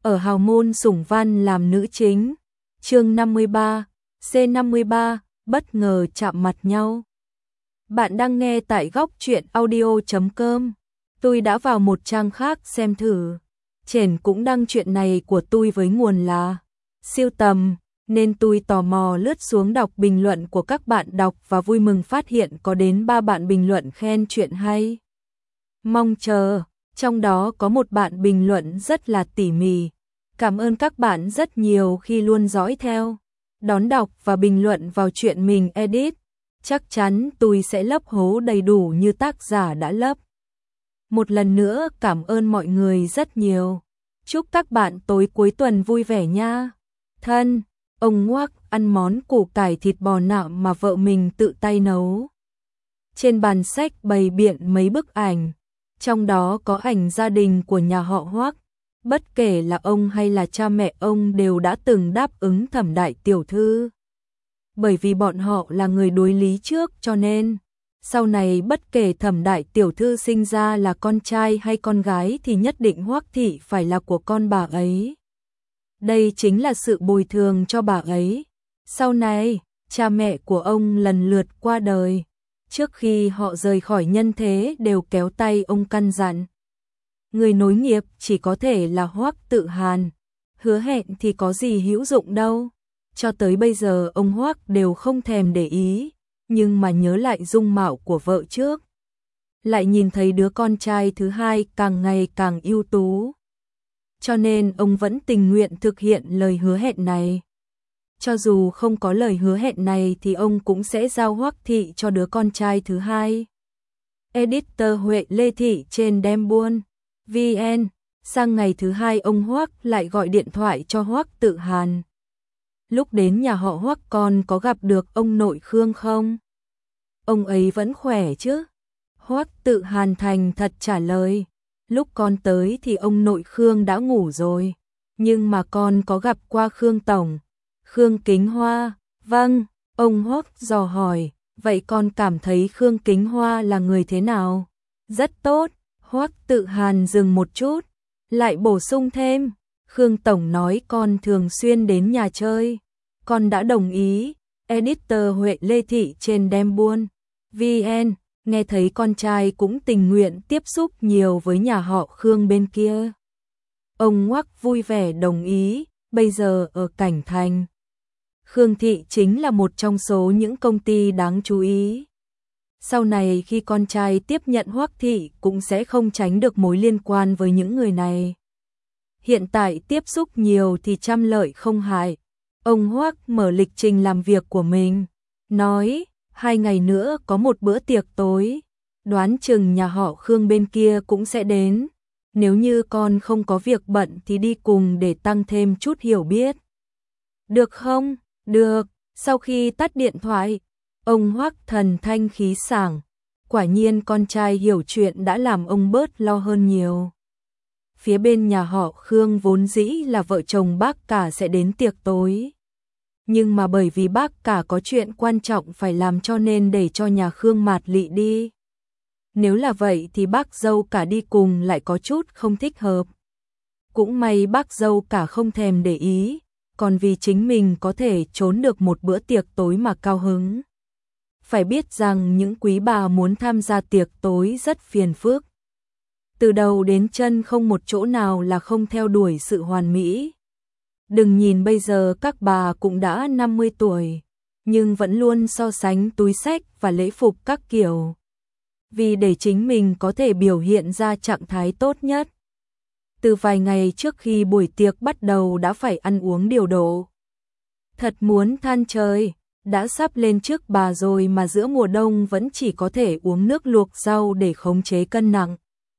ở hào môn Sủng Văn làm nữ chính. Chương 53, C53, bất ngờ chạm mặt nhau. Bạn đang nghe tại góc truyện audio.com. Tôi đã vào một trang khác xem thử. Trên cũng đăng chuyện này của tôi với nguồn là siêu tầm, nên tôi tò mò lướt xuống đọc bình luận của các bạn đọc và vui mừng phát hiện có đến 3 bạn bình luận khen chuyện hay. Mong chờ, trong đó có một bạn bình luận rất là tỉ mỉ. Cảm ơn các bạn rất nhiều khi luôn dõi theo, đón đọc và bình luận vào chuyện mình edit. Chắc chắn tôi sẽ lấp hố đầy đủ như tác giả đã lấp. Một lần nữa cảm ơn mọi người rất nhiều. Chúc các bạn tối cuối tuần vui vẻ nha. Thân, ông Ngoác ăn món củ cải thịt bò nạm mà vợ mình tự tay nấu. Trên bàn sách bày biện mấy bức ảnh, trong đó có ảnh gia đình của nhà họ Hoác. Bất kể là ông hay là cha mẹ ông đều đã từng đáp ứng Thẩm đại tiểu thư. Bởi vì bọn họ là người đối lý trước cho nên sau này bất kể Thẩm đại tiểu thư sinh ra là con trai hay con gái thì nhất định Hoác thị phải là của con bà ấy. Đây chính là sự bồi thường cho bà ấy. Sau này, cha mẹ của ông lần lượt qua đời. Trước khi họ rời khỏi nhân thế đều kéo tay ông căn dặn. Người nối nghiệp chỉ có thể là Hoác Tự Hàn. Hứa hẹn thì có gì hữu dụng đâu. Cho tới bây giờ ông Hoác đều không thèm để ý. Nhưng mà nhớ lại dung mạo của vợ trước. Lại nhìn thấy đứa con trai thứ hai càng ngày càng ưu tú. Cho nên ông vẫn tình nguyện thực hiện lời hứa hẹn này. Cho dù không có lời hứa hẹn này thì ông cũng sẽ giao Hoác thị cho đứa con trai thứ hai. Editor Huệ Lê Thị trên Đem Buôn VN. Sang ngày thứ hai ông Hoác lại gọi điện thoại cho Hoác Tự Hàn. Lúc đến nhà họ Hoác con có gặp được ông nội Khương không? Ông ấy vẫn khỏe chứ? Hoác Tự Hàn thành thật trả lời. Lúc con tới thì ông nội Khương đã ngủ rồi. Nhưng mà con có gặp qua Khương Tổng. Khương Kính Hoa. Vâng, ông Hoác dò hỏi. Vậy con cảm thấy Khương Kính Hoa là người thế nào? Rất tốt. Hoác Tự Hàn dừng một chút, lại bổ sung thêm. Khương Tổng nói con thường xuyên đến nhà chơi. Con đã đồng ý. Editor Huệ Lê Thị trên Đem Buôn VN. Nghe thấy con trai cũng tình nguyện tiếp xúc nhiều với nhà họ Khương bên kia. Ông Ngoác vui vẻ đồng ý. Bây giờ ở Cảnh Thành, Khương Thị chính là một trong số những công ty đáng chú ý. Sau này khi con trai tiếp nhận Hoác Thị cũng sẽ không tránh được mối liên quan với những người này. Hiện tại tiếp xúc nhiều thì trăm lợi không hại. Ông Hoác mở lịch trình làm việc của mình. Nói, 2 ngày nữa có một bữa tiệc tối. Đoán chừng nhà họ Khương bên kia cũng sẽ đến. Nếu như con không có việc bận thì đi cùng để tăng thêm chút hiểu biết. Được không? Được. Sau khi tắt điện thoại, ông Hoác thần thanh khí sảng. Quả nhiên con trai hiểu chuyện đã làm ông bớt lo hơn nhiều. Phía bên nhà họ Khương vốn dĩ là vợ chồng bác cả sẽ đến tiệc tối. Nhưng mà bởi vì bác cả có chuyện quan trọng phải làm cho nên để cho nhà Khương Mạt Lị đi. Nếu là vậy thì bác dâu cả đi cùng lại có chút không thích hợp. Cũng may bác dâu cả không thèm để ý, còn vì chính mình có thể trốn được một bữa tiệc tối mà cao hứng. Phải biết rằng những quý bà muốn tham gia tiệc tối rất phiền phức. Từ đầu đến chân không một chỗ nào là không theo đuổi sự hoàn mỹ. Đừng nhìn bây giờ các bà cũng đã 50 tuổi, nhưng vẫn luôn so sánh túi xách và lễ phục các kiểu. Vì để chính mình có thể biểu hiện ra trạng thái tốt nhất. Từ vài ngày trước khi buổi tiệc bắt đầu đã phải ăn uống điều độ. Thật muốn than trời, đã sắp lên trước bà rồi mà giữa mùa đông vẫn chỉ có thể uống nước luộc rau để khống chế cân nặng.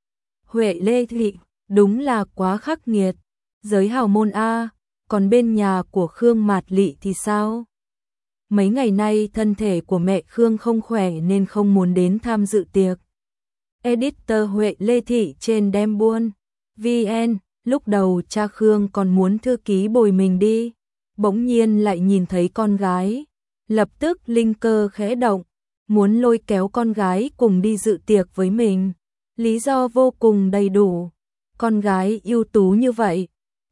Huệ Lê Thị, đúng là quá khắc nghiệt. Giới hào môn A, còn bên nhà của Khương Mạt Lị thì sao? Mấy ngày nay thân thể của mẹ Khương không khỏe nên không muốn đến tham dự tiệc. Editor Huệ Lê Thị trên Đem Buôn VN. Lúc đầu cha Khương còn muốn thư ký bồi mình đi, bỗng nhiên lại nhìn thấy con gái. Lập tức linh cơ khẽ động, muốn lôi kéo con gái cùng đi dự tiệc với mình. Lý do vô cùng đầy đủ. Con gái ưu tú như vậy,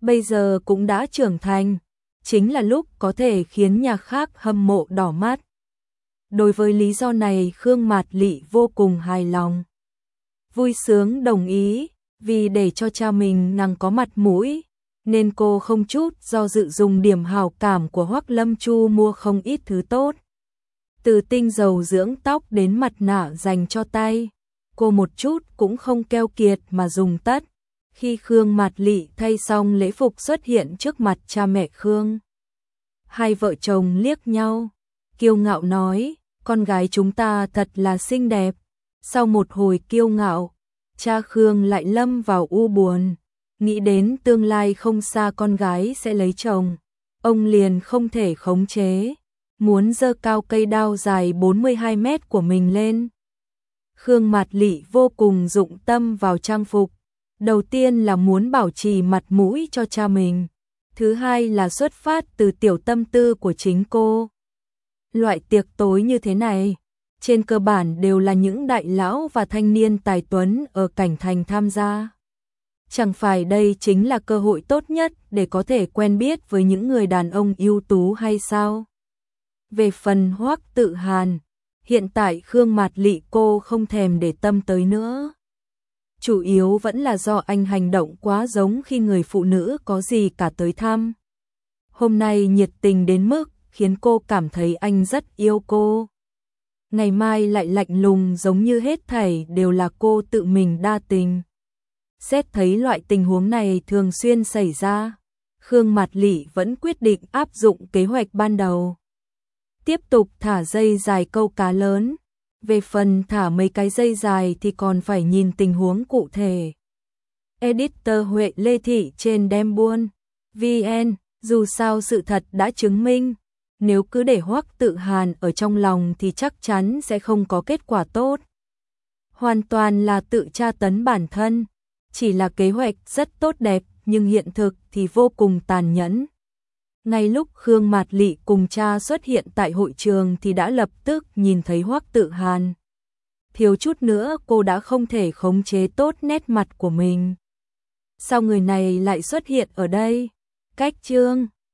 bây giờ cũng đã trưởng thành, chính là lúc có thể khiến nhà khác hâm mộ đỏ mắt. Đối với lý do này Khương Mạt Lị vô cùng hài lòng. Vui sướng đồng ý, vì để cho cha mình nàng có mặt mũi, nên cô không chút do dự dùng điểm hảo cảm của Hoắc Lâm Chu mua không ít thứ tốt. Từ tinh dầu dưỡng tóc đến mặt nạ dành cho tay, cô một chút cũng không keo kiệt mà dùng tất. Khi Khương Mạt Lị thay xong lễ phục xuất hiện trước mặt cha mẹ Khương, hai vợ chồng liếc nhau, kiêu ngạo nói, con gái chúng ta thật là xinh đẹp. Sau một hồi kiêu ngạo, cha Khương lại lâm vào u buồn, nghĩ đến tương lai không xa con gái sẽ lấy chồng, ông liền không thể khống chế, muốn giơ cao cây đao dài 42 mét của mình lên. Khương Mạt Lị vô cùng dụng tâm vào trang phục, đầu tiên là muốn bảo trì mặt mũi cho cha mình, thứ hai là xuất phát từ tiểu tâm tư của chính cô. Loại tiệc tối như thế này, trên cơ bản đều là những đại lão và thanh niên tài tuấn ở cảnh thành tham gia. Chẳng phải đây chính là cơ hội tốt nhất để có thể quen biết với những người đàn ông ưu tú hay sao? Về phần Hoắc Tự Hàn, hiện tại Khương Mạt Lị cô không thèm để tâm tới nữa. Chủ yếu vẫn là do anh hành động quá giống khi người phụ nữ có gì cả tới thăm. Hôm nay nhiệt tình đến mức khiến cô cảm thấy anh rất yêu cô. Ngày mai lại lạnh lùng giống như hết thảy đều là cô tự mình đa tình. Xét thấy loại tình huống này thường xuyên xảy ra, Khương Mạt Lị vẫn quyết định áp dụng kế hoạch ban đầu. Tiếp tục thả dây dài câu cá lớn. Về phần thả mấy cái dây dài thì còn phải nhìn tình huống cụ thể. Editor Huệ Lê Thị trên Đem Buôn VN, dù sao sự thật đã chứng minh, nếu cứ để Hoắc Tự Hàn ở trong lòng thì chắc chắn sẽ không có kết quả tốt. Hoàn toàn là tự tra tấn bản thân, chỉ là kế hoạch rất tốt đẹp nhưng hiện thực thì vô cùng tàn nhẫn. Ngay lúc Khương Mạt Lị cùng cha xuất hiện tại hội trường thì đã lập tức nhìn thấy Hoắc Tự Hàn. Thiếu chút nữa cô đã không thể khống chế tốt nét mặt của mình. Sao người này lại xuất hiện ở đây? Cách chương